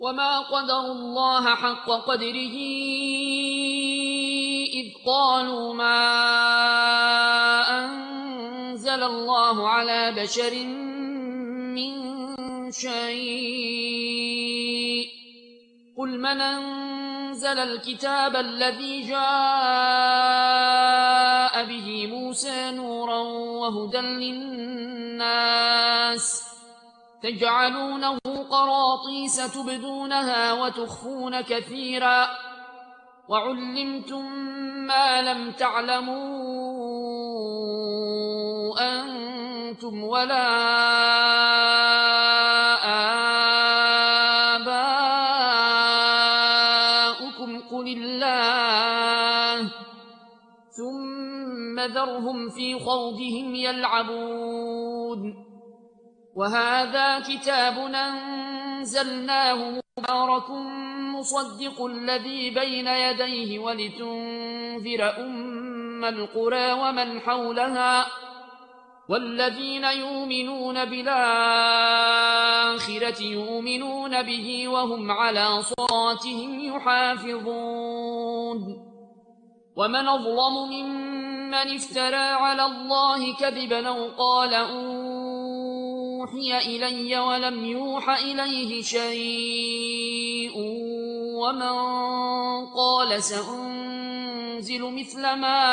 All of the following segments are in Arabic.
وما قدروا الله حق قدره إذ قالوا ما أنزل الله على بشر من شيء قل من أنزل الكتاب الذي جاء به موسى نورا وهدى للناس تجعلونه قراطيس تبدونها وتخفون كثيرا وعلمتم ما لم تعلموا أنتم ولا آباؤكم قل الله ثم ذرهم في خوضهم يلعبون وهذا كتاب أنزلناه مبارك مصدق الذي بين يديه ولتنذر أم القرى ومن حولها والذين يؤمنون بالآخرة يؤمنون به وهم على صلاتهم يحافظون ومن أظلم ممن افترى على الله كذبا أو قال أوحي إلي ولم يوح إليه شيء ومن قال سأنزل مثل ما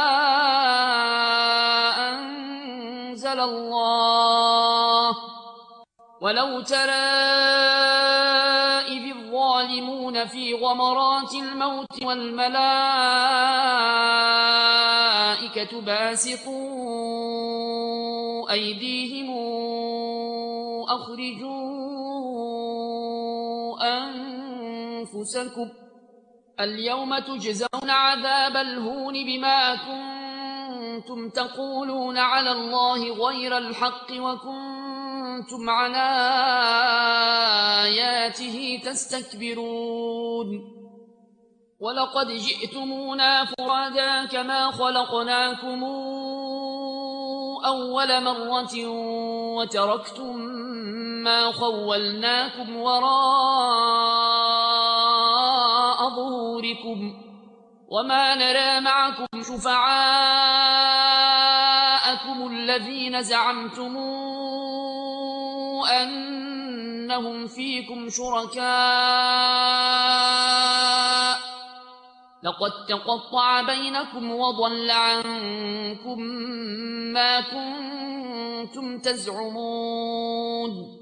أنزل الله ولو ترى إذ الظالمون في غمرات الموت والملائكة باسطوا أيديهم أخرجوا أنفسكم اليوم تجزون عذاب الهون بما كنتم تقولون على الله غير الحق وكنتم عن آياته تستكبرون ولقد جئتمونا فرادا كما خلقناكم أول مرة وتركتم ما خولناكم وراء ظهوركم وما نرى معكم شفعاءكم الذين زعمتم أنهم فيكم شركاء لقد تقطع بينكم وضل عنكم ما كنتم تزعمون